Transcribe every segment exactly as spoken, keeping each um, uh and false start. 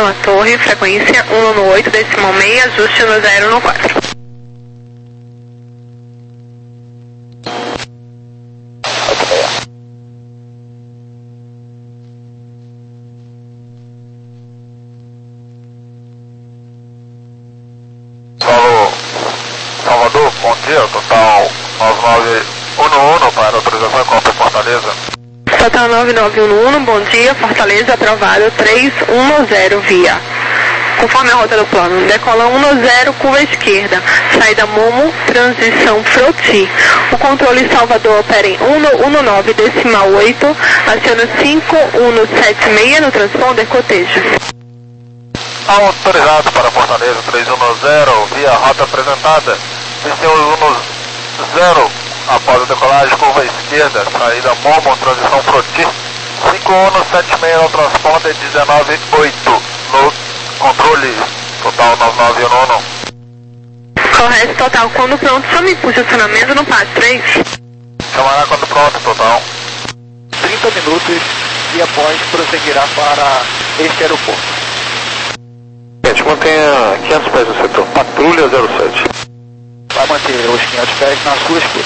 Vila Torre, frequência um um oito, decimal meia, ajuste no zero no quatro. Salvador, bom dia, total nove nove um um para autorização com a Fortaleza. Total nove nove um um, bom dia, Fortaleza, aprovado três um zero via. Conforme a rota do plano, decola um zero, curva esquerda, saída Momo, transição Froti. O controle Salvador opera em um um nove, decimal oito, aciona cinco um sete seis no transponder cotejo. Autorizado para Fortaleza três um zero, via rota apresentada. Desceu um zero após a decolagem, curva esquerda, saída Momo, transição Froti. cinco um sete seis no transponder, dezenove oito no controle, total nove nove um um. Correto, total. Quando pronto, chame posicionamento no passo três. Chamará quando pronto, total. trinta minutos e após prosseguirá para este aeroporto. Gente, mantenha quinhentos pés no setor. Patrulha zero sete. Vai manter os quinhentos pés na sua escuta.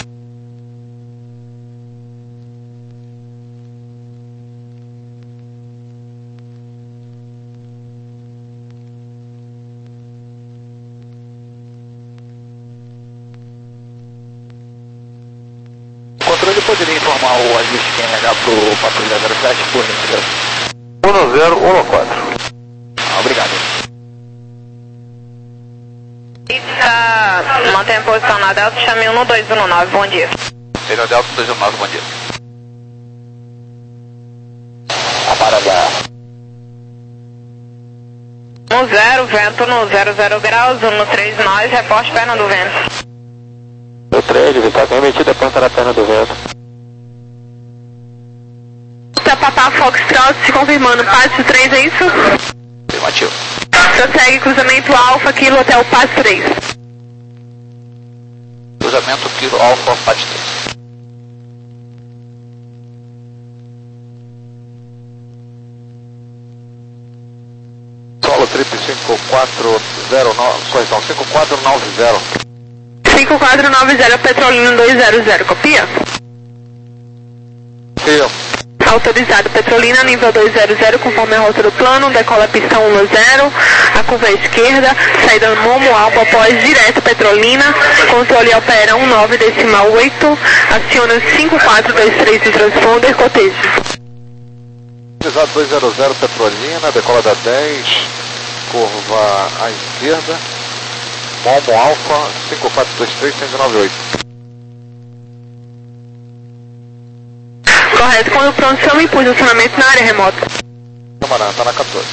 O controle poderia informar o ajuste Q N H para o Patrulha zero sete, por gentileza? um zero um quatro. Ah, obrigado. Pizza, mantenha a posição na Delta, chame um dois um nove, bom dia. Ele é Delta dois um nove, bom dia. Aparelhar. um zero, vento no zero zero graus, um três nove, reporte perna do vento. O três, está remetida a ponta da perna do vento. Papá Foxtrot, se confirmando, passo três, é isso? Afirmativo. Prossegue cruzamento Alfa, Kilo até o passo três. Cruzamento Kilo Alfa, passo três. Solo trip cinco quatro zero nove, correção, cinco quatro nove zero. cinco quatro nove zero, Petrolina dois zero zero, copia? Copia. Autorizado, Petrolina, nível dois zero zero, conforme a rota do plano, decola pista um zero, a curva à esquerda, saída Momo Alba após direto Petrolina, controle opera um nove, decimal oito, aciona cinco quatro dois três no transponder, cotejo. Autorizado dois zero zero, Petrolina, decola da dez, curva à esquerda, Momo Alfa, cinco quatro dois três, um nove oito. Correto, quando pronto, chama e posicionamento na área remota. Camarada, está na quatorze.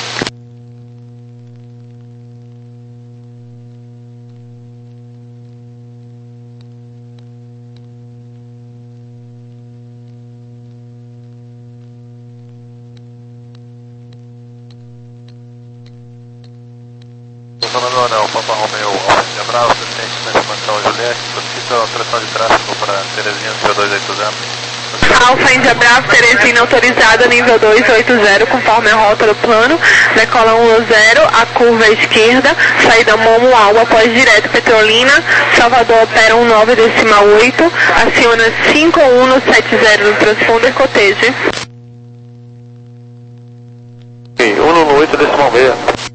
Funcionando o anel, Papa Romeo, Alfa de Abraço, assistente na expansão Juliette, solicita alteração de tráfego para Terezinha nível dois oito zero. Alfa Índia Bravo, Teresina autorizada, nível dois oito zero, conforme a rota do plano, decola um zero, a curva à esquerda, saída Momo Alba após direto Petrolina, Salvador opera um nove, decimal oito, aciona cinco um sete zero no transponder, cotejo. um oito, decimal meia.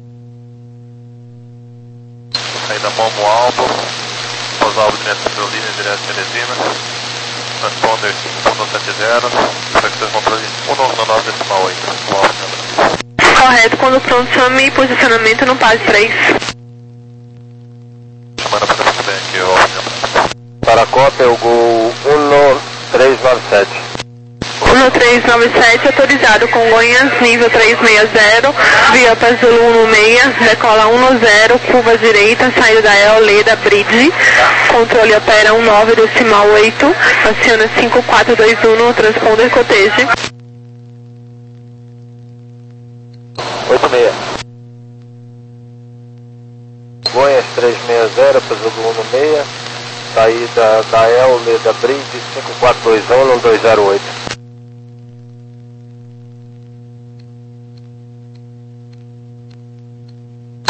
Saída Momo Alba, após Alba direto Petrolina, direto Teresina. Transponder um sete zero, secção de controle um nove decimal oito. Correto, quando pronto, chame posicionamento no passo três. Chamando para receber aqui o para a cópia é o Gol um três nove sete. um três nove sete, autorizado Congonhas, nível três seis zero, via Pazulu um seis, decola um zero, curva direita, saída da Eoleda Bridge, controle opera um nove, decimal oito, aciona cinco quatro dois um no transponder, cotejo. oito seis. Congonhas três seis zero, Pazulu um seis, saída da Eoleda Bridge, cinco quatro dois um, dois zero oito.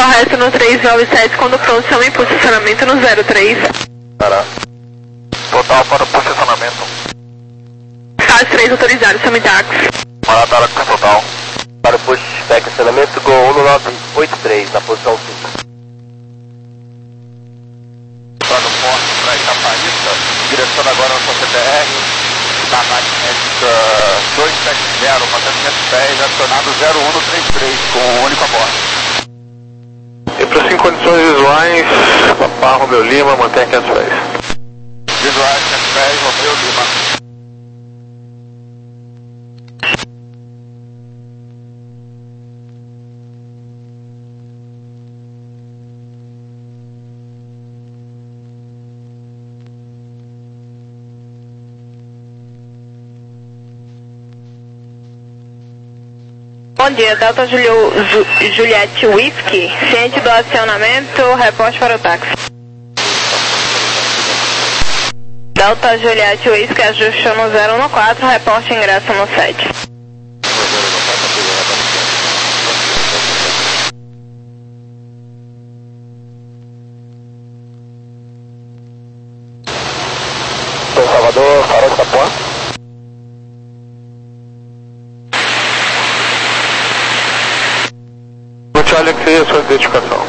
Correto no três nove sete, quando pronto, chame posicionamento no zero três. Para. Total para posicionamento. Fase três autorizado, chame táxi. Maratara com total. Para o push, estacionamento Gol um nove oito três, na posição cinco. Para no porto, para Itapaíta, direção agora na sua C T R, na magnética dois sete zero, quatrocentos e dez, acionado zero um três três, com o único a bordo. E para cinco condições visuais, Papá Romeu Lima, mantém quinhentos pés. Visuais quinhentos pés, Romeu Lima. Bom dia, Delta Julio, Ju, Juliette Whisky, ciente do acionamento, reporte para o táxi. Delta Juliette Whisky, ajustou no zero um quatro, reporte ingresso no sete. São Salvador, farol de Itapuã. Olha que seja a sua identificação.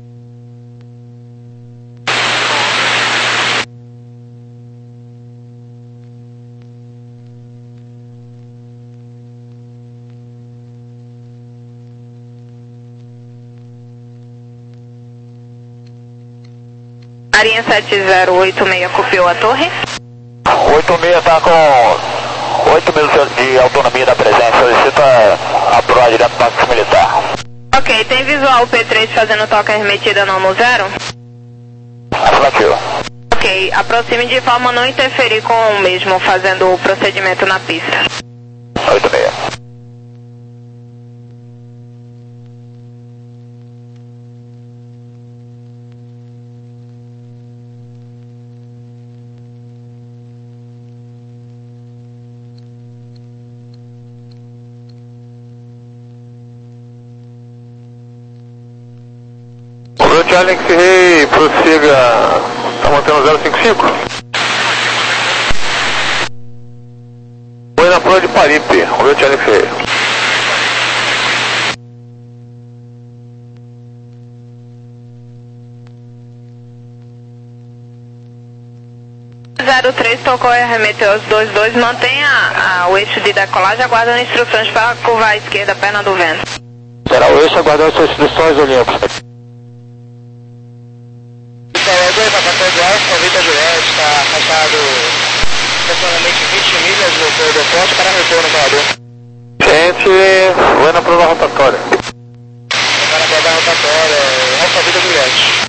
Marinha sete zero oito seis copiou a torre. oito seis está com oito minutos de autonomia da presença, solicita a proa direto para o militar. Ok, tem visual P três fazendo toca remetida no Almo zero? Afirmativo. Ok, aproxime de forma a não interferir com o mesmo, fazendo o procedimento na pista. oito seis. Charlie X Ray, prossiga, está mantendo zero cinco cinco. Foi na prova de Paripe, o meu Charlie X Ray. zero três tocou e arremeteu os dois dois, mantenha a, a, o eixo de decolagem, aguardando instruções para curvar à esquerda, perna do vento. Será o eixo aguardando suas instruções, Olímpicos. Convite a Juliette, está afastado aproximadamente vinte milhas do aeroporto para retorno no voador. Gente, vai na prova rotatória. Vai na prova rotatória, Alfa Vida Juliette.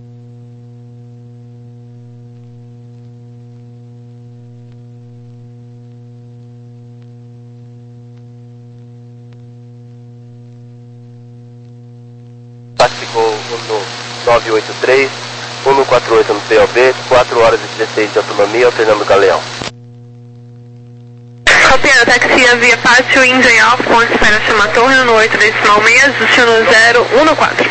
Táxi Gol nove oito três. um quatro oito no P O B, quatro horas e dezesseis de autonomia, alternando o Galeão. Copiando, taxia via Pátio Índia em Alfa, ponto de espera Chama Torre, no oito decimal seis, destino zero um quatro.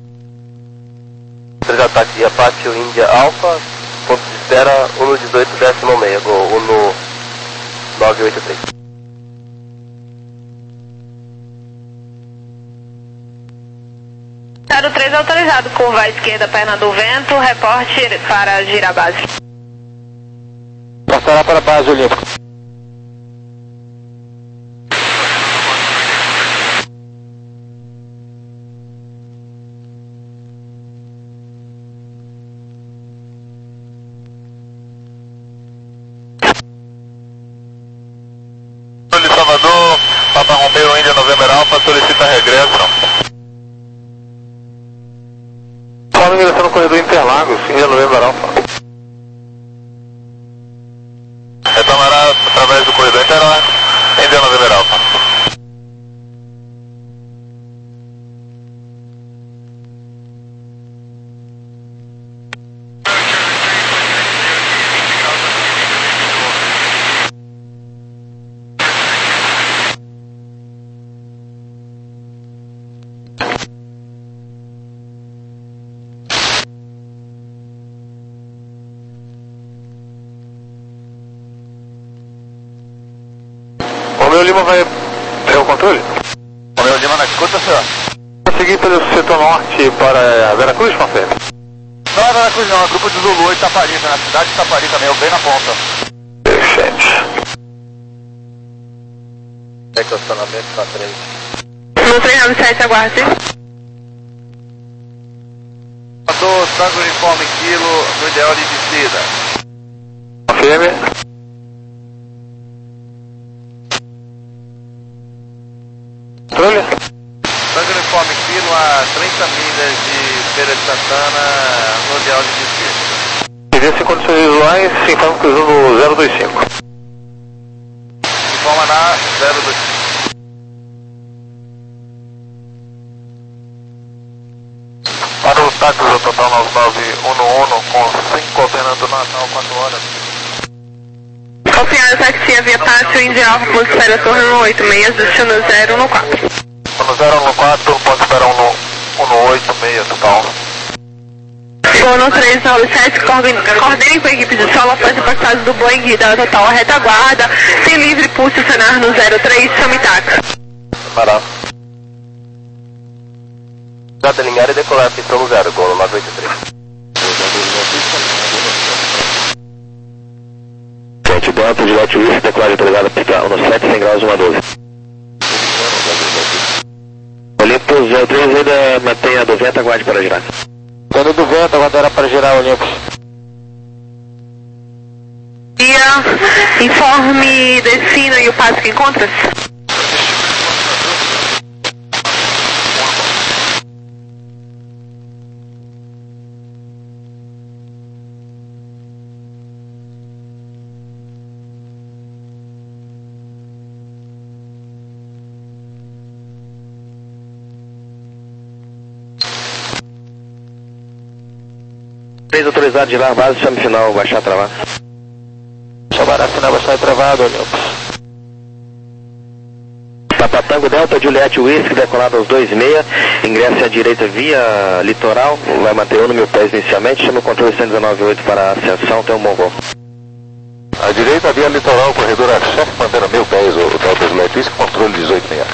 três ataque via Pátio Índia Alfa, ponto de espera um dezoito decimal seis, Gol um nove oito três. zero três autorizado, curva à esquerda, perna do vento, reporte para Girabase. Passará para a base Olímpico. Salvador, Papa Romeu, Índia November Alpha, solicita regresso. Só ingressando no corredor Interlagos, Índia November Alpha. Retomará através do corredor Interlagos, Índia November Alpha. Lima vai ter o controle? Romeu Lima na escuta, senhor. Consegui pelo setor norte para Veracruz, Conselho? Não é Veracruz não, é grupo de Zulu, Itaparica, na cidade de Itaparica mesmo, bem na ponta. Perfeito. Estacionamento para três. No três nove sete, aguarde. Passou Tango Uniforme Kilo, no ideal de descida. Confirme. Controle? Tango Uniforme Kilo a trinta milhas de Feira de Santana, no ideal de descida. Evidência em condições visuais, se informa cruzando zero dois cinco. Informa na zero dois cinco. Para o táxi do total nove nove um um com cinco alternando Natal quatro horas. Copiado taxi via Pátio Indy Alfa, ponto espera torre um oito seis, destino zero um quatro. No zero um quatro, ponto espera um oito seis total. Voo no três nove sete, coordene com a equipe de solo após a passagem do Boeing da total a retaguarda, sem livre pulso acionar no zero três, chame táxi. Parado. Já alinhar e decolar pistão no zero, gol nove oito três. Sete Delta, Gillette Whisky, decolar autorizada pista no sete, cem graus, um a doze. Olympus zero três, ainda mantém a do vento, aguarde para girar. Quando do vento, aguardará para girar o Olympus. Dia, informe destino e o passo que encontra. três autorizado, girar base, chame final, baixar, travar. Chamará final, baixar e travado, Olympus. Papatango Delta, Juliette Whisky, decolado aos dois seis, ingressa à direita via litoral, vai manter um no mil pés inicialmente, chama o controle cento e dezenove oito para ascensão, tem um bom voo. À direita, via litoral, corredor a chefe, mantendo mil pés, o Delta Juliette Whisky, controle dezoito seis.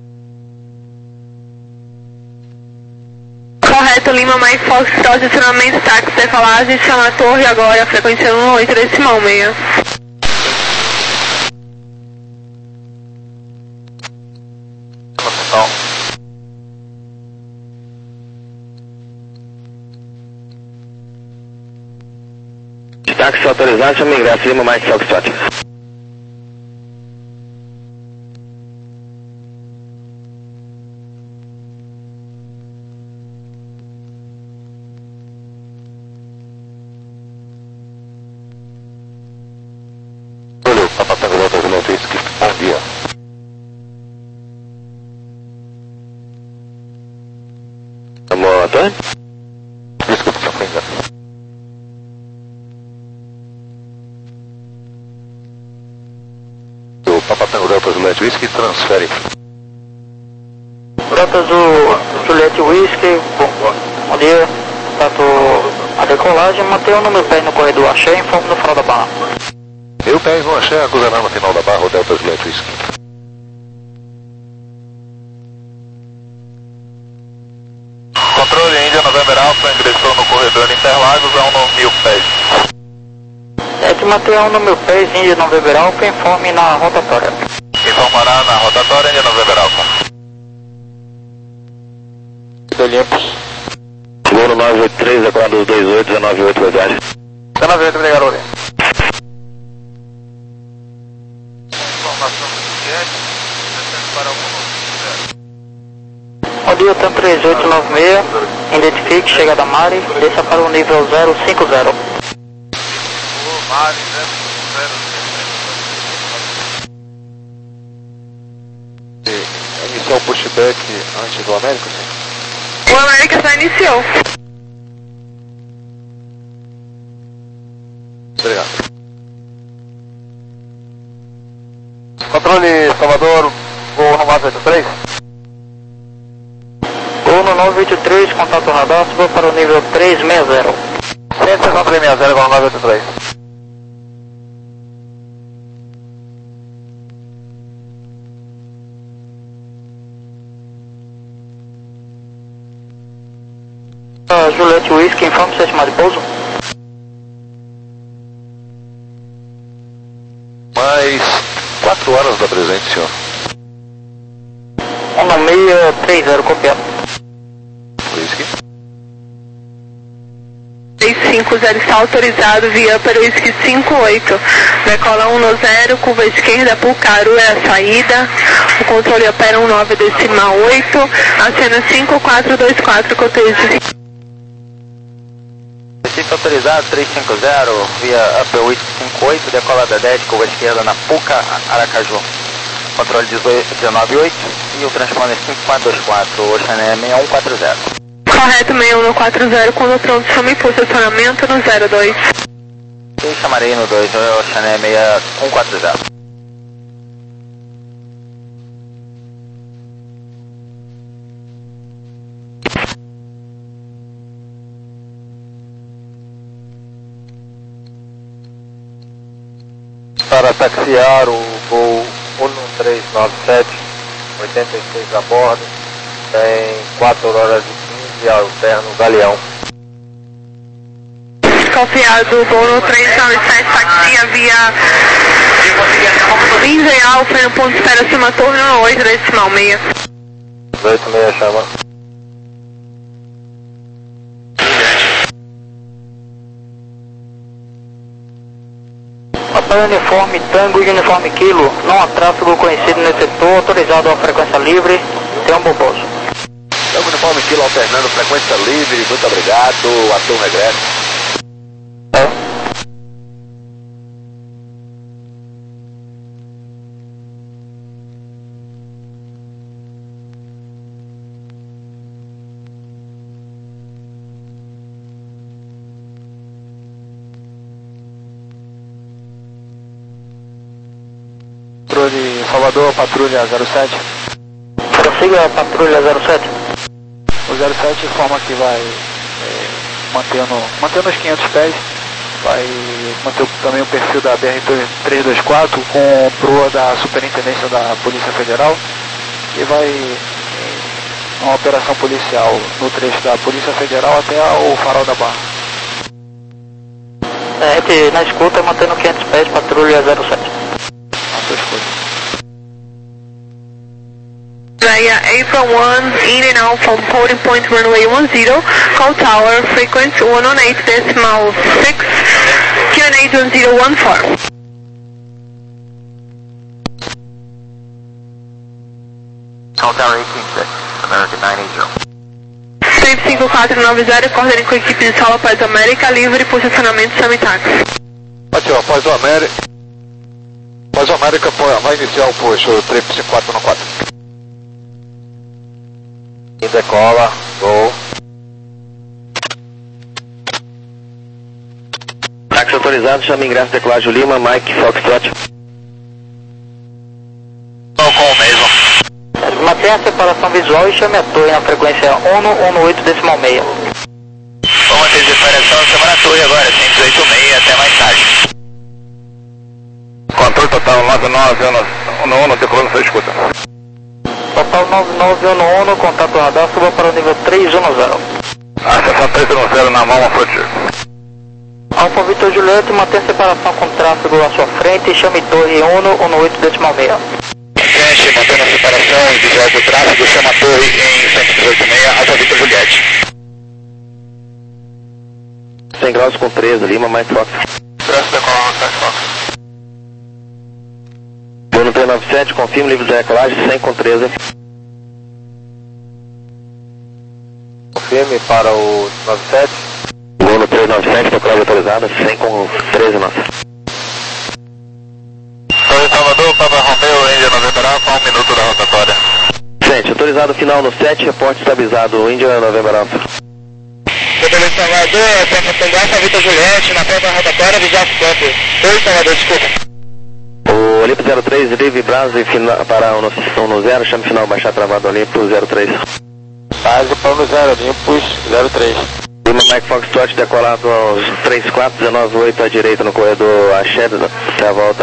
Correto, Lima, Mike Fox, estacionamento, táxi, decolagem, chama a torre agora, frequência um oito, decimal seis. Então. Táxi autorizado, chama ingresso, Lima, Mike Fox, Fox. Papatango Delta Juliette Whisky, bom dia. Vamos, Antônio? Desculpe, senhor, foi engano. O Papatango Delta Juliette Whisky transfere. Delta do Juliette Whisky, bom, bom dia. Tanto a decolagem, mantém o número pé no corredor Axé e informe no final da barra. Mil pés no Axé, acusará no final da barra o Delta Juliette Whisky. Controle Índia November Alpha, ingressou no corredor Interlagos a um no mil pés. É de manter um no mil pés, Índia November Alpha, informe na rotatória. Informará na rotatória Índia November Alpha. Olympus. Seguro nove oito três, decolado dos dois oito, dezenove oito, boa viagem. dezenove oito, obrigado, Olympus. Informação do Jet, descendo para algum. Bom dia, TAM três oito nove seis, identifique, chegada Mari, desça para o nível zero cinco zero. Mari, zero zero. Iniciar o pushback antes do América, sim? O América já iniciou. Obrigado. Controle Salvador, voo no nove oito três. Voo no nove oito três, contato radar, suba para o nível três seis zero. cento e sessenta três seis zero, igual nove oito três. Uh, Juliette Whisky, informe se estimado de pouso. Mais quatro horas da presente, senhor. um nove seis três zero, copiado. Whisky. três cinco zero está autorizado via para o whisky cinco oito. Decola um zero, curva esquerda, Pulcaru é a saída. O controle opera um nove decimal oito. Acena cinco quatro dois quatro, cotejo. Recife autorizado três cinco zero via Upper Whisky cinco oito, decolada dez, curva esquerda na Puca, Aracaju. Controle dezenove oito e o transponder cinco quatro dois quatro, Ocean é seis um quatro zero. Correto, seis um quatro zero, quando pronto, chame posicionamento no zero dois. Eu chamarei no dois, Ocean é seis um quatro zero. Para taxiar o voo um três nove sete, oitenta e seis a bordo, tem quatro horas e quinze, alterno Galeão. Confiado, voo no três nove sete, taxia via India Alfa, no ponto de espera acima torre no oito decimal seis. oito seis chama. Papai uniforme Tango e uniforme Kilo, não há tráfego conhecido nesse setor, autorizado a frequência livre, tem um bom pouso. Tango uniforme Kilo alternando, frequência livre, muito obrigado, até o regresso. Salvador, patrulha zero sete. Prossiga a patrulha zero sete. O zero sete informa que vai é, mantendo, mantendo os quinhentos pés, vai manter também o perfil da B R trezentos e vinte e quatro com proa da Superintendência da Polícia Federal e vai em uma operação policial no trecho da Polícia Federal até o Farol da Barra. É, aqui na escuta, mantendo quinhentos pés, patrulha zero sete. A sua escolha. Via April one, in and out from holding point runway one zero, call tower, frequency one oh eight decimal six, Q N A one zero one four. Call tower eighteen six, American nine eighty. seis cinco quatro nove zero, coordenando com a equipe de sala Paz América, livre, posicionamento Samitax. Aqui ó, Paz do América. Paz do América vai iniciar o puxo três cinco quatro um quatro. E decola, gol. Táxi autorizado, chama ingresso decolagem Lima, Mike Foxtrot. Estou com o mesmo. Mantenha a separação visual e chame a torre na frequência um um oito decimal seis. Vamos manter a separação, chama na torre agora, cento e dezoito seis, até mais tarde. Controle total nove nove um um, decolando sua escuta. Total nove nove um um, contato radar, suba para o nível três um zero. Acessão três um zero na mão, a Frontier. Alfa Vitor Juliette, mantenha a separação com tráfego à sua frente e chame torre um um oito decimal seis. Gente, mantendo a separação e visual do tráfego, chama a torre em cento e dezoito seis, Alfa Vitor Juliette. cem graus com treze, Lima, Mike Fox. Graças a coluna, Mike Fox. Vou no três nove sete, confirma livre de decolagem, cem com treze. Confirme para o nove sete. Vou no três nove sete, decolagem autorizada, cem com treze, nossa. Torre Salvador, Papa Romeo, Índia November Alpha, um minuto da rotatória. Gente, autorizado final no sete, reporte estabilizado, Índia November Alpha. Torre Salvador, Papa Alfa Vitor Juliette, na frente da rotatória, visual campo. Torre Salvador, desculpa. O Olimpo zero três, livre Brasa para o no zero, chame final baixar travado Olimpo zero três. Base para o zero, Olympus zero três. Lima Mike Foxtrot decolado aos três quatro, dezenove oito à direita no corredor Axé, até a volta.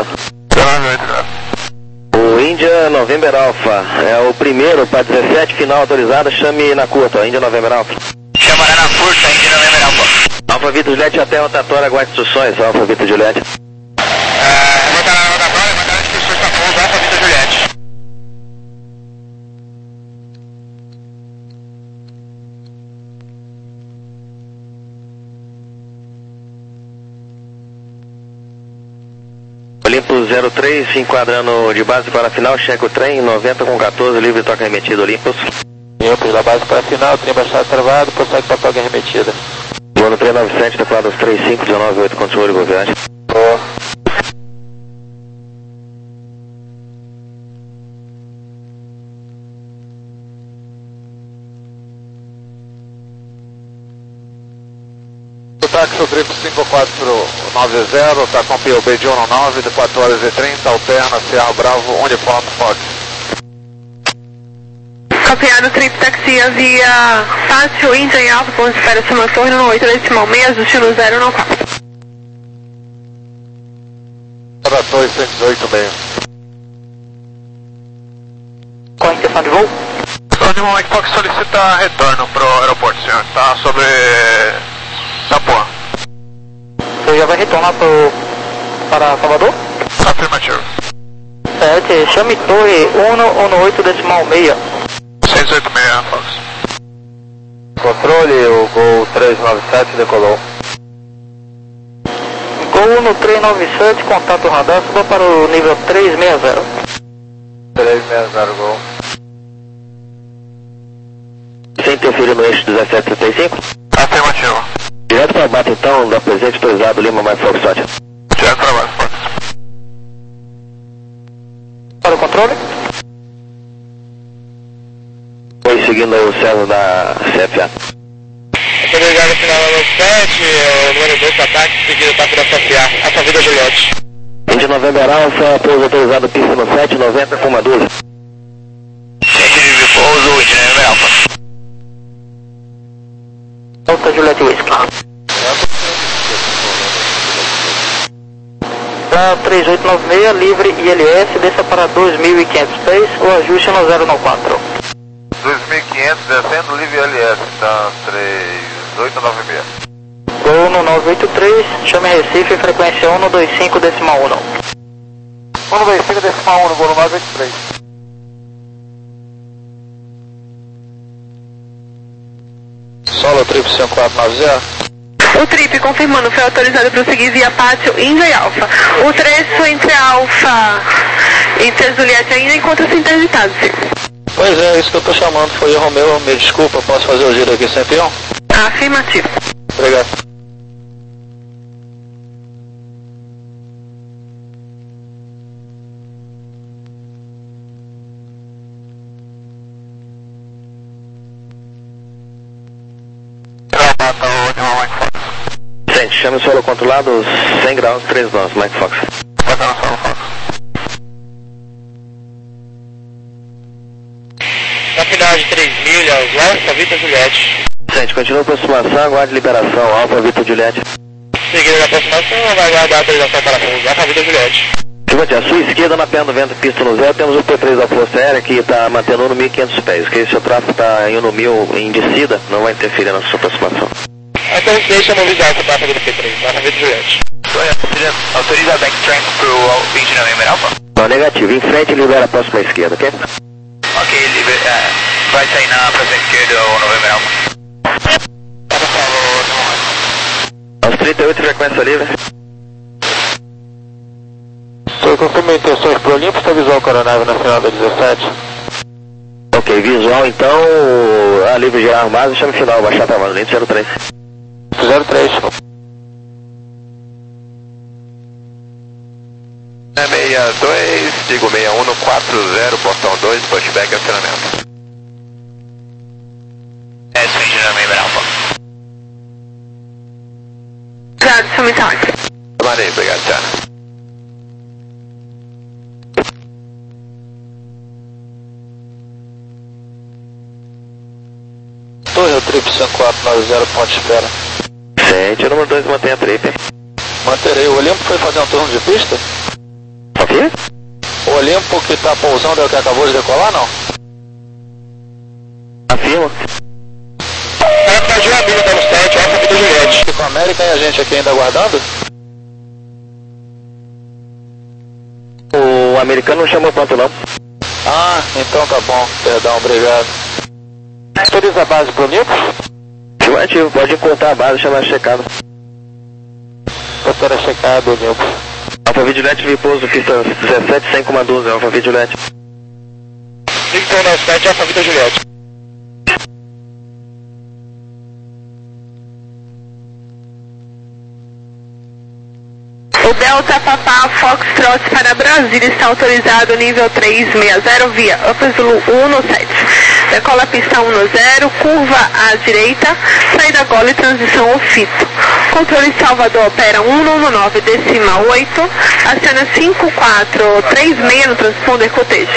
O Índia November Alpha é o primeiro para dezessete, final autorizada, chame na curta, Índia November Alpha. Chamará na força, Indy November Alpha. Alfa Vitor Juliette até rotatória, aguarde instruções, Alfa Vitor Juliette. É, vou estar na rotatória, mandar as instruções para pouso, Alfa Vitor Juliette. Olimpo zero três, se enquadrando de base para a final, checa o trem, noventa com quatorze, livre toca remetido, Olympus. Olympus da base para a final, trem baixado travado, prossegue para toca remetida. Voo no três nove sete, declarados três cinco, dezenove oito, controle, boa viagem. Boa. O táxi o Drift cinco quatro nove zero, está com P O B de um nove, de quatro horas e trinta, alterna, Sierra Bravo, uniforme Fox. Copiado, trip taxia via Pátio, Índia em Alfa, ponto de espera, Cima Torre, no oito decimal seis, destino zero no quatro. Torre cento e dezoito meio. Qual a intenção de voo? Então, de Mike Fox solicita retorno para o aeroporto, senhor. Está sobre Itapuã. Você já vai retornar pro, para Salvador? Afirmativo. Certo, chame Torre um no oito decimal seis. seis oito seis, Fox. Controle, o Gol três nove sete decolou. Gol no três nove sete, contato radar, suba para o nível três seis zero. três seis zero, Gol. Você interfere no eixo dezessete trinta e cinco? Afirmativo. Direto para bate então, da presente, autorizado, Lima mais Foxtrot. Direto para baixo, Fox. Para o controle? Foi seguindo aí o César da C F A. Muito obrigado, final número sete, o número dois do ataque, seguido para a C F A, Alfa Vitor Juliette. Indy November Alpha, pouso autorizado, pista no sete, noventa com uma doze. Centro de pouso, Indy November Alpha. Alfa Juliette Whisky. Para três oito nove seis, livre I L S, desça para dois mil e quinhentos pés, o ajuste no zero nove quatro. dois mil e quinhentos, descendo, livre L S, tá três oito nove seis. Gol no nove oito três, chame Recife, frequência um no dois cinco decimal um. um no dois cinco decimal um, Gol no nove oito três. Solo Trip cinco quatro nove zero. O trip, confirmando, foi autorizado para seguir via Pátio, Índia e Alfa. O trecho entre Alfa e entre Juliette ainda encontra-se interditado, sim. Pois é, isso que eu tô chamando, foi erro meu, me desculpa, posso fazer o giro aqui cento e um? Afirmativo. Obrigado. Gente, chame o solo controlado, cem graus, três nós, Mike Fox. Na final de três milhas, Alfa Vitor Juliette. Gente, continua a aproximação, aguarde liberação, Alfa Vitor Juliette. Seguindo a aproximação, vai aguardar a autorização para pouso, Alfa Vitor Juliette. Seguinte, à sua esquerda, na perna do vento, pista no zero, temos o P três da Força Aérea que está mantendo um no mil e quinhentos pés, que se o tráfego está em um no mil em descida, não vai interferir na sua aproximação. Então deixa eu mobilizar essa tráfego do P três, Alfa Vitor Juliette. Autoriza a backtrack pro Indy November Alpha? Não, negativo, em frente libera a próxima esquerda, ok? Ok, liber, uh, vai sair na próxima esquerda o November Alpha. Por favor, Aos trinta e oito, frequência livre. Senhor, confirma intenções pro Olympus, está visual com a aeronave na final da dezessete? Ok, visual então, a livre gerar armado, chame final, baixar a tamanho, lento zero três. zero três. seis dois, sigo seis um no quatro zero, portão dois, pushback acionamento. É, Indy November Alpha. Obrigado, chame táxi. Tomarei, obrigado, Tiana. Torre, Trip cinco quatro nove zero, ponto de espera. Gente, o número dois mantém a trip. Manterei. O Olimpo foi fazer um turno de pista? Ok? O Olimpo que está pousando é o que acabou de decolar, não? Afirma. Alfa Juliette American e a gente aqui ainda aguardando? O americano não chamou ponto não. Ah, então tá bom, perdão, obrigado. Autoriza a base pro Nilton? Afirmativo, pode encurtar a base, chamar checado. Doutora checado, Nilton. Alfa Vigilante, repouso, pista dezessete, cem com doze, Alfa Vigilante. Victor nove sete, Alfa Vida Juliette. O Delta Papá Foxtrot para Brasília está autorizado nível trezentos e sessenta via Upper Zulu um no sete. Decola pista um no zero, curva à direita, saída Gole, transição ao fito. Controle Salvador opera um no nove, decimal oito, aciona cinco quatro três seis no transponder cotejo.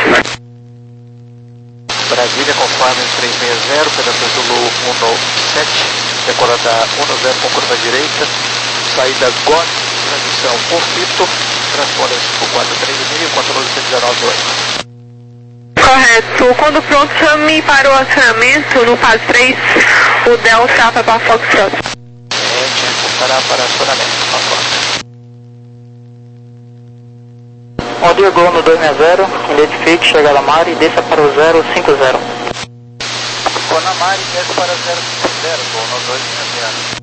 Brasília conforme trezentos e sessenta, pedaço Zulu um no sete, decolada um no zero com curva à direita, saída Gole, transição ao fito, transponder cinco quatro três seis, controle cento e dezenove oito. Correto. Quando pronto, chame para o acionamento no fase três, o Delta Papa Foxtrot. Para, para acionamento, na porta. O Diego no dois seis zero, identifique, chega a Mari e desça para o zero cinco zero. Ficou na Mari, desce para zero cinco zero, gol no dois seis zero.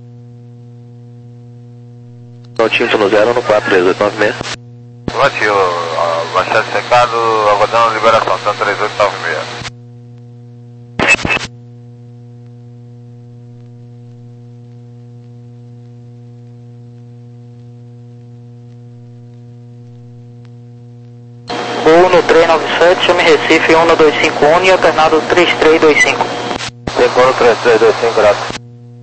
No Tinto no zero, no quatro três oito nove seis. Afirmativo, bastante secado, aguardando liberação, Santa três oito nove seis. Gol no três nove sete, chame Recife um no dois cinco um e alternado três três dois cinco. Decoro três três dois cinco, graças.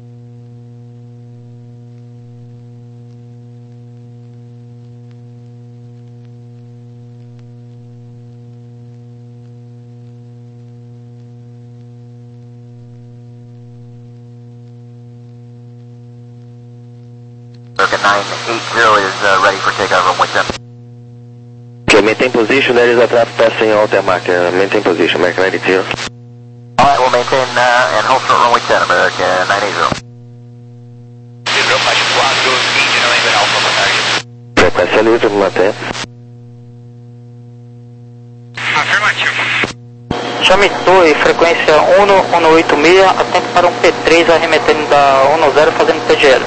nine eight zero is uh, ready for takeover with them. Okay, maintain position, there is a traffic passing alter marker, maintain position, American nine eight zero. Alright, we'll maintain uh, and hold short runway ten, American nine eight zero. zero mais quatro, engine alignment alpha for target. Frequência livre, manter. Afirmativo. Chame Torre, frequência um no um no oito seis, atento para um P três arremetendo da um no zero fazendo P G L.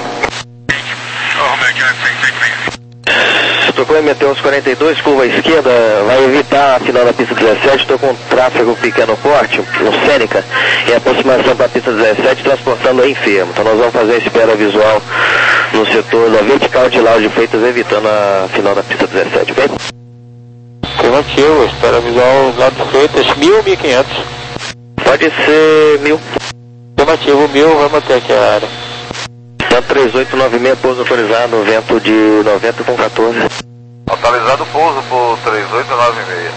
Estou com o M T onze quarenta e dois, curva à esquerda, vai evitar a final da pista dezessete, estou com tráfego pequeno porte, no Sêneca, e aproximação para a pista dezessete, transportando a enfermo. Então nós vamos fazer a espera visual no setor da vertical de Lauro de Freitas, evitando a final da pista dezessete, ok? Afirmativo, espera visual lado de Freitas, mil ou mil e quinhentos? Pode ser mil. Afirmativo, mil, vamos até aqui a área. três oito nove seis, pouso autorizado, vento de noventa com quatorze. Autorizado pouso por três oito nove seis.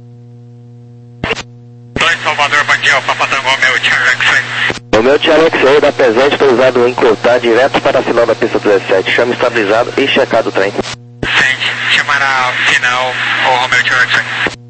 dois Salvador, bom dia, Papa Tango, meu T R X. O meu T R X aí da presente autorizado em cortar direto para a final da pista dezessete. Chama estabilizado e checado o trem. Sente, chamar a final, o Romeo T R X.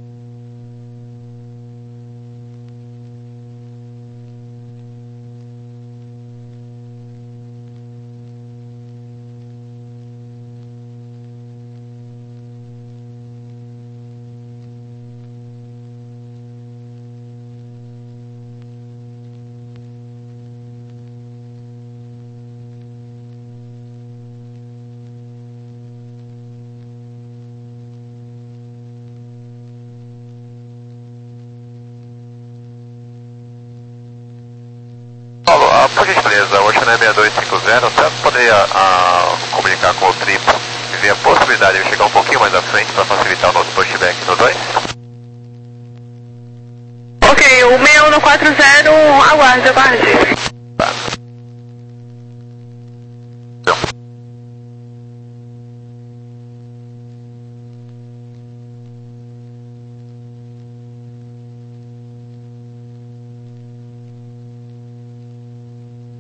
Por gentileza, o Ocean sessenta e dois cinquenta, você poderia a, comunicar com o triplo e ver a possibilidade de chegar um pouquinho mais à frente para facilitar o nosso pushback no dois? Ok, o seis um no quatro zero, aguarde, aguarde.